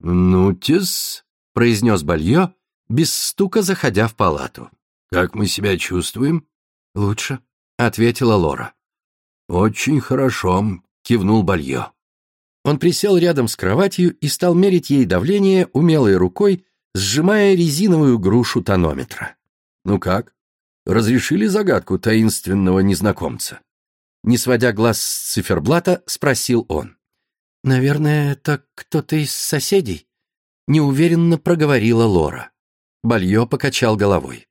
«Ну-тес», — произнес Балье, без стука заходя в палату. «Как мы себя чувствуем?» «Лучше», — ответила Лора. «Очень хорошо», — кивнул Балье. Он присел рядом с кроватью и стал мерить ей давление умелой рукой, сжимая резиновую грушу тонометра. «Ну как? Разрешили загадку таинственного незнакомца?» Не сводя глаз с циферблата, спросил он. «Наверное, это кто-то из соседей?» Неуверенно проговорила Лора. Балье покачал головой.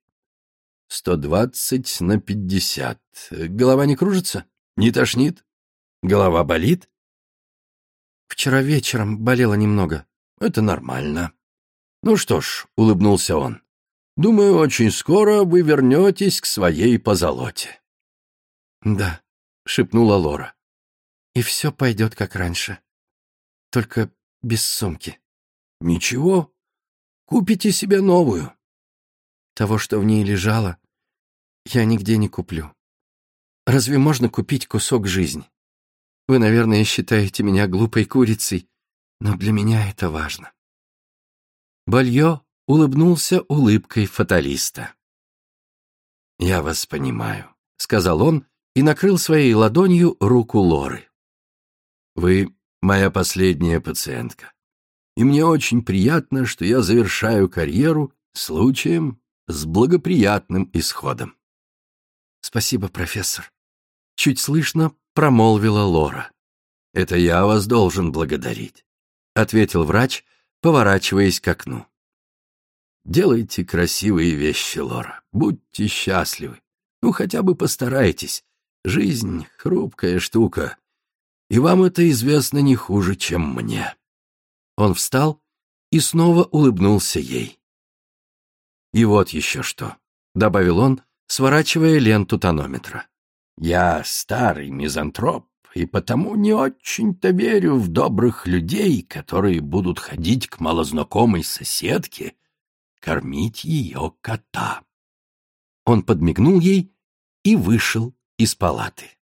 120/50. Голова не кружится? Не тошнит? Голова болит? Вчера вечером болело немного. Это нормально. Ну что ж, улыбнулся он. Думаю, очень скоро вы вернетесь к своей позолоте. Да, шепнула Лора. И все пойдет как раньше. Только без сумки. Ничего. Купите себе новую. Того, что в ней лежало, я нигде не куплю. Разве можно купить кусок жизни? Вы, наверное, считаете меня глупой курицей, но для меня это важно. Балье улыбнулся улыбкой фаталиста. «Я вас понимаю», — сказал он и накрыл своей ладонью руку Лоры. «Вы моя последняя пациентка, и мне очень приятно, что я завершаю карьеру случаем с благоприятным исходом». «Спасибо, профессор», — чуть слышно промолвила Лора. «Это я вас должен благодарить», — ответил врач, поворачиваясь к окну. «Делайте красивые вещи, Лора, будьте счастливы. Ну, хотя бы постарайтесь. Жизнь — хрупкая штука, и вам это известно не хуже, чем мне». Он встал и снова улыбнулся ей. «И вот еще что», — добавил он, сворачивая ленту тонометра. «Я старый мизантроп, и потому не очень-то верю в добрых людей, которые будут ходить к малознакомой соседке, кормить ее кота». Он подмигнул ей и вышел из палаты.